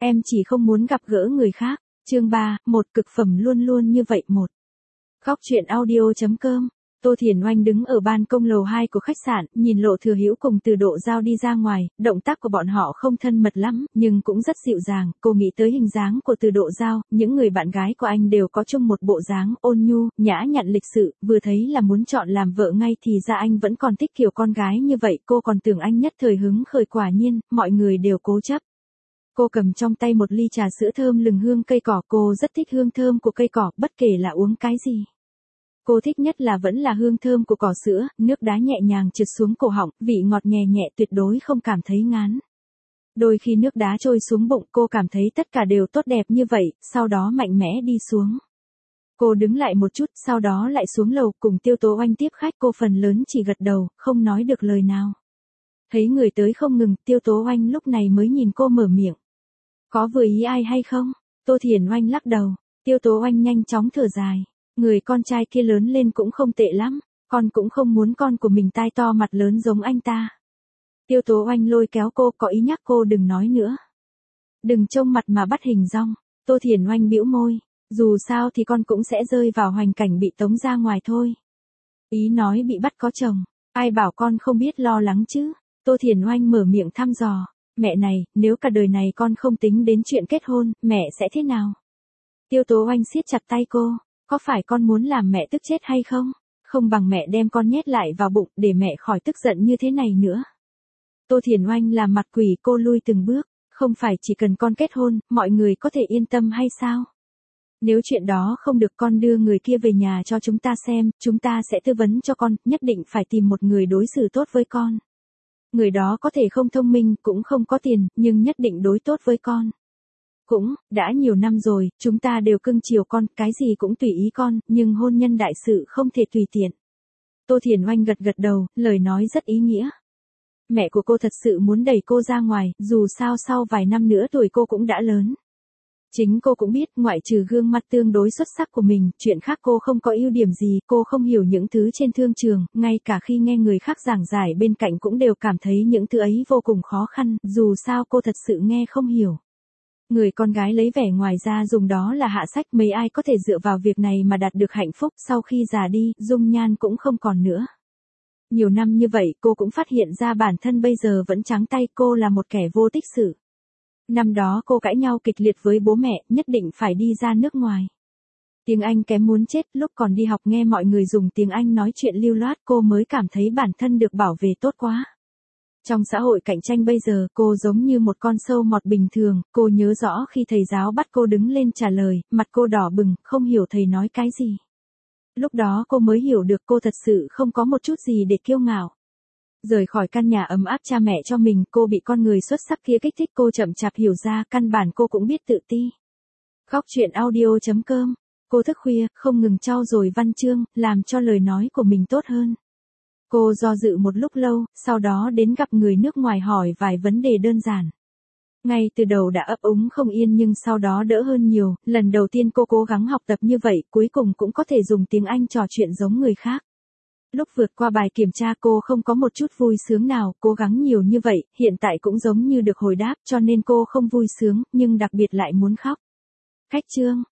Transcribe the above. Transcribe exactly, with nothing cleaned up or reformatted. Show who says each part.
Speaker 1: Em chỉ không muốn gặp gỡ người khác. Chương ba, một cực phẩm luôn luôn như vậy một. Góc truyện audio chấm com. Tô Thiền Oanh đứng ở ban công lầu hai của khách sạn, nhìn Lộ Thừa Hữu cùng Từ Độ Giao đi ra ngoài, động tác của bọn họ không thân mật lắm, nhưng cũng rất dịu dàng. Cô nghĩ tới hình dáng của Từ Độ Giao, những người bạn gái của anh đều có chung một bộ dáng ôn nhu, nhã nhặn lịch sự, vừa thấy là muốn chọn làm vợ ngay thì ra anh vẫn còn thích kiểu con gái như vậy. Cô còn tưởng anh nhất thời hứng khởi, quả nhiên, mọi người đều cố chấp. Cô cầm trong tay một ly trà sữa thơm lừng hương cây cỏ, cô rất thích hương thơm của cây cỏ, bất kể là uống cái gì. Cô thích nhất là vẫn là hương thơm của cỏ sữa, nước đá nhẹ nhàng trượt xuống cổ họng, vị ngọt nhẹ nhẹ tuyệt đối không cảm thấy ngán. Đôi khi nước đá trôi xuống bụng, cô cảm thấy tất cả đều tốt đẹp như vậy, sau đó mạnh mẽ đi xuống. Cô đứng lại một chút, sau đó lại xuống lầu, cùng Tiêu Tố Oanh tiếp khách, cô phần lớn chỉ gật đầu, không nói được lời nào. Thấy người tới không ngừng, Tiêu Tố Oanh lúc này mới nhìn cô mở miệng. Có vừa ý ai hay không? Tô Thiền Oanh lắc đầu. Tiêu Tố Oanh nhanh chóng thở dài. Người con trai kia lớn lên cũng không tệ lắm, con cũng không muốn con của mình tai to mặt lớn giống anh ta. Tiêu Tố Oanh lôi kéo cô, có ý nhắc cô đừng nói nữa. Đừng trông mặt mà bắt hình dong. Tô Thiền Oanh bĩu môi. Dù sao thì con cũng sẽ rơi vào hoàn cảnh bị tống ra ngoài thôi. Ý nói bị bắt có chồng, ai bảo con không biết lo lắng chứ. Tô Thiền Oanh mở miệng thăm dò. Mẹ này, nếu cả đời này con không tính đến chuyện kết hôn, mẹ sẽ thế nào? Tiêu Tố Oanh siết chặt tay cô. Có phải con muốn làm mẹ tức chết hay không? Không bằng mẹ đem con nhét lại vào bụng để mẹ khỏi tức giận như thế này nữa. Tô Thiền Oanh làm mặt quỷ, cô lui từng bước. Không phải chỉ cần con kết hôn, mọi người có thể yên tâm hay sao? Nếu chuyện đó không được, con đưa người kia về nhà cho chúng ta xem, chúng ta sẽ tư vấn cho con, nhất định phải tìm một người đối xử tốt với con. Người đó có thể không thông minh, cũng không có tiền, nhưng nhất định đối tốt với con. Cũng, đã nhiều năm rồi, chúng ta đều cưng chiều con, cái gì cũng tùy ý con, nhưng hôn nhân đại sự không thể tùy tiện. Tô Thiền Oanh gật gật đầu, lời nói rất ý nghĩa. Mẹ của cô thật sự muốn đẩy cô ra ngoài, dù sao sau vài năm nữa tuổi cô cũng đã lớn. Chính cô cũng biết, ngoại trừ gương mặt tương đối xuất sắc của mình, chuyện khác cô không có ưu điểm gì, cô không hiểu những thứ trên thương trường, ngay cả khi nghe người khác giảng giải bên cạnh cũng đều cảm thấy những thứ ấy vô cùng khó khăn, dù sao cô thật sự nghe không hiểu. Người con gái lấy vẻ ngoài ra dùng đó là hạ sách, mấy ai có thể dựa vào việc này mà đạt được hạnh phúc, sau khi già đi, dung nhan cũng không còn nữa. Nhiều năm như vậy, cô cũng phát hiện ra bản thân bây giờ vẫn trắng tay, cô là một kẻ vô tích sự. Năm đó cô cãi nhau kịch liệt với bố mẹ, nhất định phải đi ra nước ngoài. Tiếng Anh kém muốn chết, lúc còn đi học nghe mọi người dùng tiếng Anh nói chuyện lưu loát, cô mới cảm thấy bản thân được bảo vệ tốt quá. Trong xã hội cạnh tranh bây giờ, cô giống như một con sâu mọt bình thường, cô nhớ rõ khi thầy giáo bắt cô đứng lên trả lời, mặt cô đỏ bừng, không hiểu thầy nói cái gì. Lúc đó cô mới hiểu được cô thật sự không có một chút gì để kiêu ngạo. Rời khỏi căn nhà ấm áp cha mẹ cho mình, cô bị con người xuất sắc kia kích thích, cô chậm chạp hiểu ra, căn bản cô cũng biết tự ti. Góc truyện audio chấm com. Cô thức khuya, không ngừng trau dồi văn chương, làm cho lời nói của mình tốt hơn. Cô do dự một lúc lâu, sau đó đến gặp người nước ngoài hỏi vài vấn đề đơn giản. Ngay từ đầu đã ấp úng không yên nhưng sau đó đỡ hơn nhiều, lần đầu tiên cô cố gắng học tập như vậy, cuối cùng cũng có thể dùng tiếng Anh trò chuyện giống người khác. Lúc vượt qua bài kiểm tra cô không có một chút vui sướng nào, cố gắng nhiều như vậy, hiện tại cũng giống như được hồi đáp, cho nên cô không vui sướng, nhưng đặc biệt lại muốn khóc. Khách chương.